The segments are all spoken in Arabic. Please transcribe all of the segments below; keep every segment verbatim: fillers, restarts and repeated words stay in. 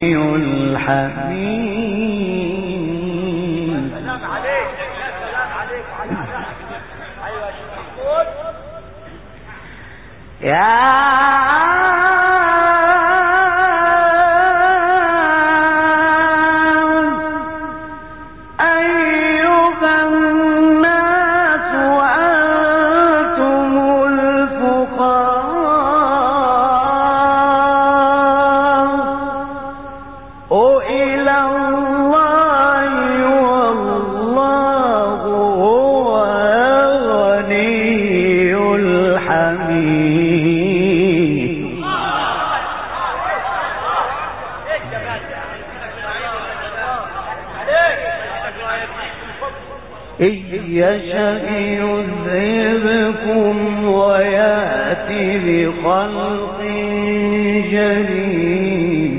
الحميد. سلام عليك يا سلام عليك وعلى ايوه يا شيخ محمود يا يشأ يذهبكم ويأتي بخلق جديد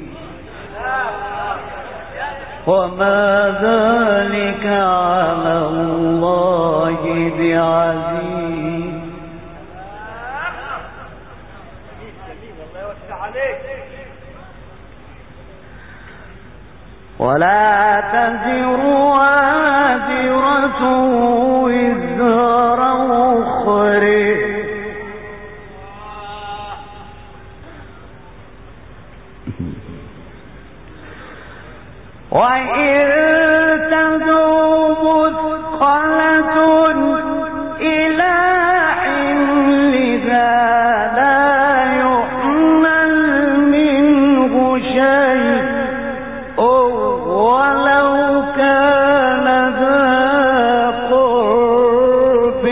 وما ذلك على الله بعزيز. ولا تزر وازرة وزر أخرى وإن تدع مثقلة إلى حملها لا يحمل منه شيء ولو كان ذا قرب.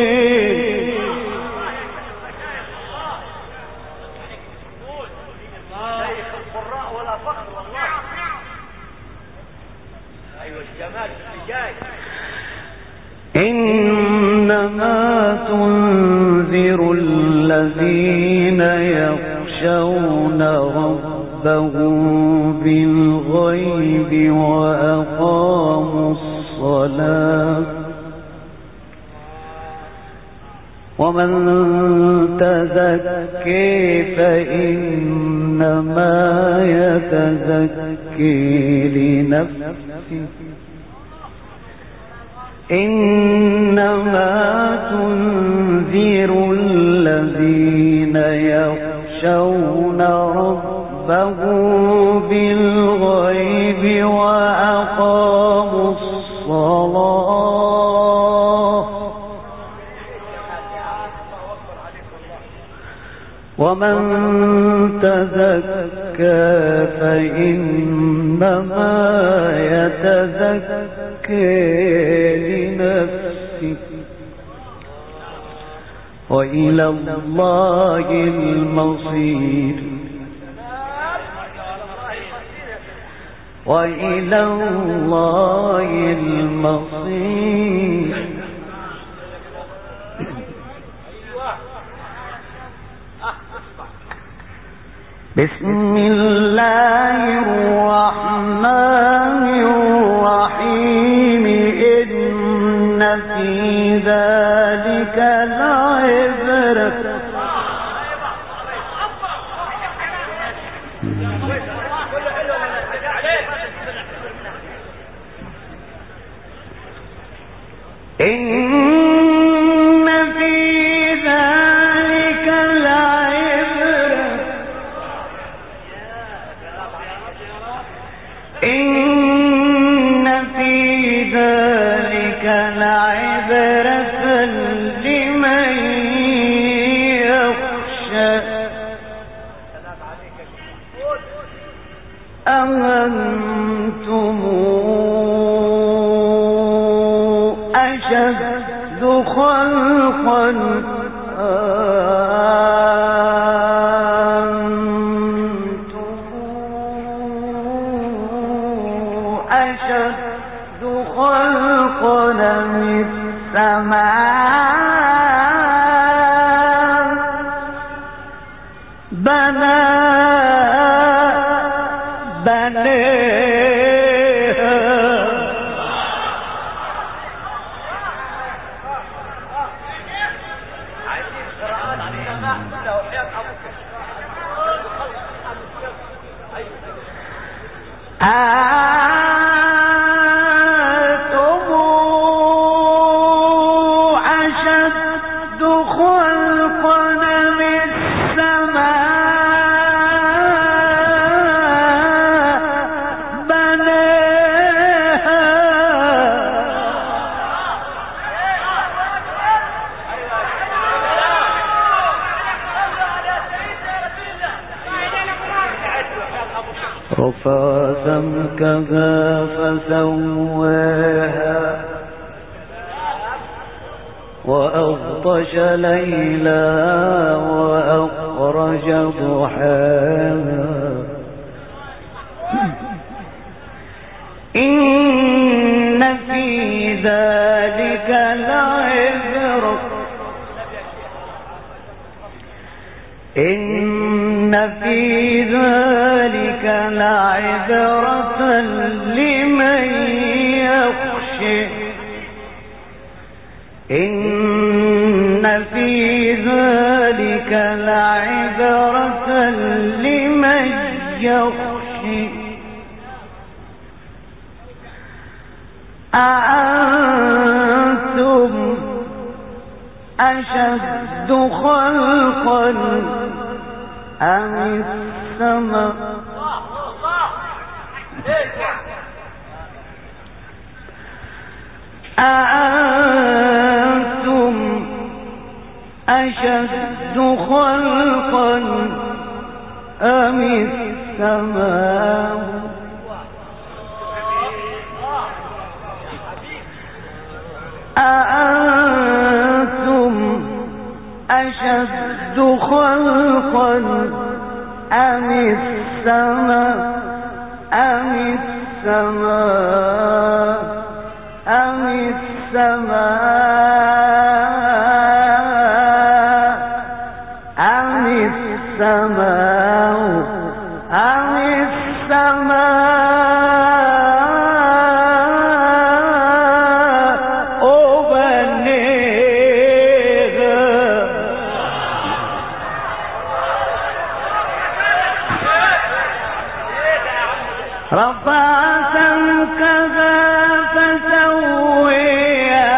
إنما تنذر الذين يخشون ربهم بالغيب وأقاموا الصلاة ومن تزكي فإنما يتزكي لنفسه إنما تنذر الذين يخشون ربهم بالغيب وأقاموا الصلاة ومن تزكى فإنما يتزكى لنفسه وإلى الله المصير وإلى الله المصير. بسم الله الرحمن الرحيم. إن في ذلك لعبرة إن في ذلك لعبرة إن في ذلك لعبرة لمن يخشى أأنتم أشد خلقا أشد خلقا من السماء بناء بنيها رفع سمكها فسواها وأغطش ليلها وأخرج ضحاها إن في ذلك لعبرة إن في ذلك لعبرة لمن يخشى إن في ذلك لعبرة لمن يخشى أأنتم أشد خلقا أم السماء أأنتم أشد خلقا أم السماء أأنتم أشد خلقا أم السماء أم السماء أم السماء أم السماء أم السماء أبنيها رفع سمكها فسويها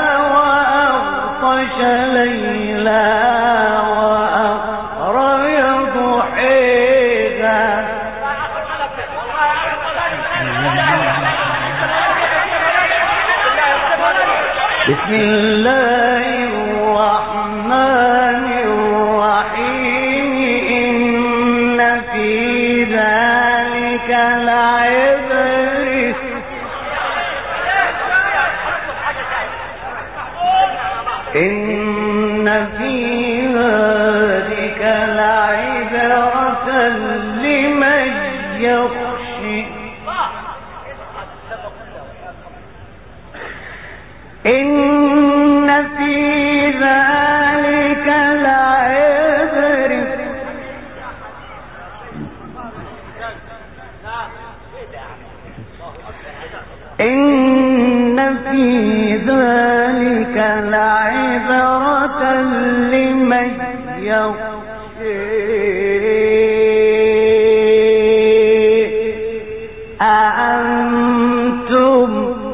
وأغطش ليلها وأخرج ضحيها بسم الله الرحمن الرحيم إن في ذلك لعبرة إن في ذلك لعبرة لمن يخشى إن في ذلك لعبرة إن في ذلك لعبرة لمن يخشى أأنتم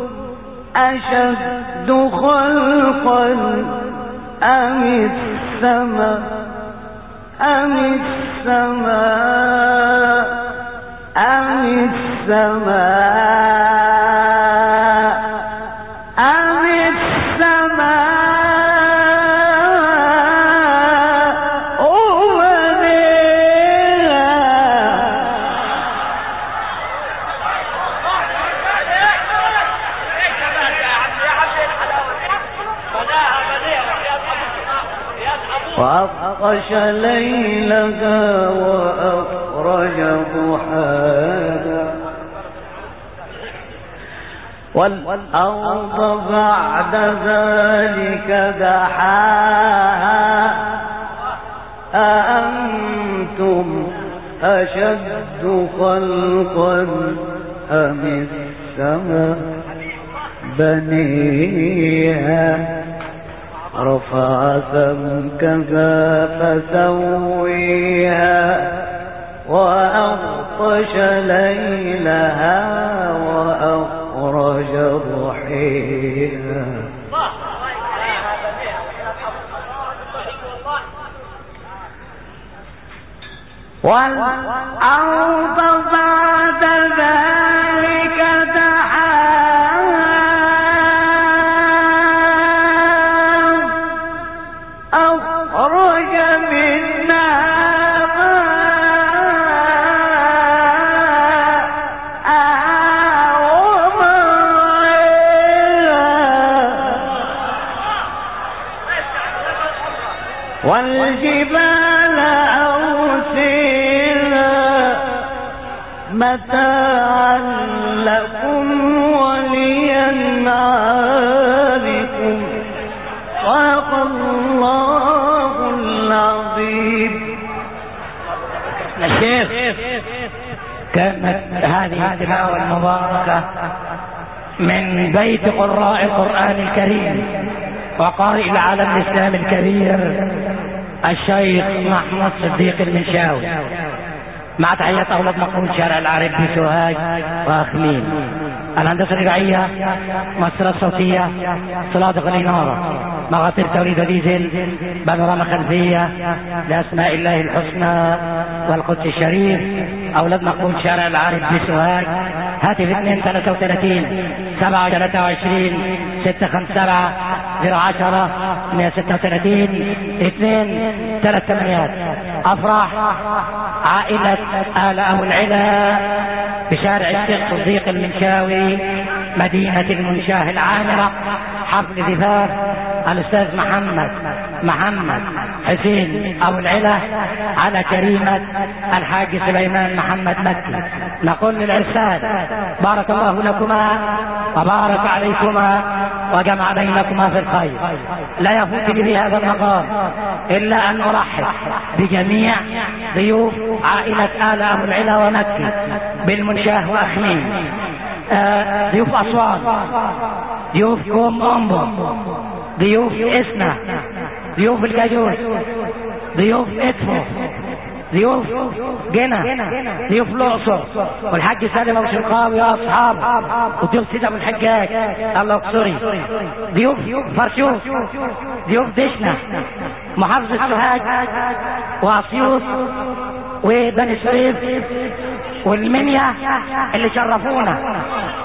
أشد خلقا أم السماء أم السماء أم السماء أم السماء أبنيها وأغطش ليلها وأخرج ضحاها والأرض بعد ذلك دحاها أأنتم أشد خلقا أم السماء بنيها رفع سمكها فسويها وأغطش ليلها وأخرج ضحيها والأرض بعد ذلك دحاها أخرج منها والجبال أرسلها متاعا لكم ولأنعامكم صدق الله العظيم. الشيخ، كانت هذه التلاوة المباركة من بيت قراء القرآن الكريم وقارئ العالم الإسلامي الكبير الشيخ محمود صديق المنشاوي، مع تحيات أولاد مقرون شارع العرب بسوهاج وأخميم. الهندسة الرباعية، مؤثرة الصوتية، صنادق الإنارة، مغاتير توليد ديزل، بانوراما خلفية لأسماء الله الحسنى والقدس الشريف، أولاد مقرون شارع العرب بسوهاج. هاتف اثنين ثلاثة وثلاثين سبعة ثلاثة وعشرين ستة خمسة سبعة صفر عشرة مئة ستة وثلاثين اثنين ثلاث ثمانيات. أفراح عائلة آل أبو العلا بشارع الشيخ صديق المنشاوي مدينة المنشاه العامرة. حفل زفاف الأستاذ محمد محمد حسين أبو العلا على كريمة الحاج سليمان محمد مكي. نقول للعرسان بارك الله لكما وبارك عليكما وجمع بينكما في الخير. لا يفوتني بهذا المقام إلا أن أرحب بجميع ضيوف عائلة آل أبو العلا ومكي بالمنشاه وأخميم، آه ضيوف أسوان، ضيوف كوم أمبو، ضيوف إسنا، ضيوف الجاجوس، ضيوف إدفو، ضيوف جنة، ضيوف الأقصر والحاج سالم أبو شرقاوي وأصحابه، وضيوف سيد أبو الحجاج الله يقصري، ضيوف فرشوف، ضيوف دشنا، محافظة سوهاج وأسيوط وبني سويف والمنيا اللي شرفونا.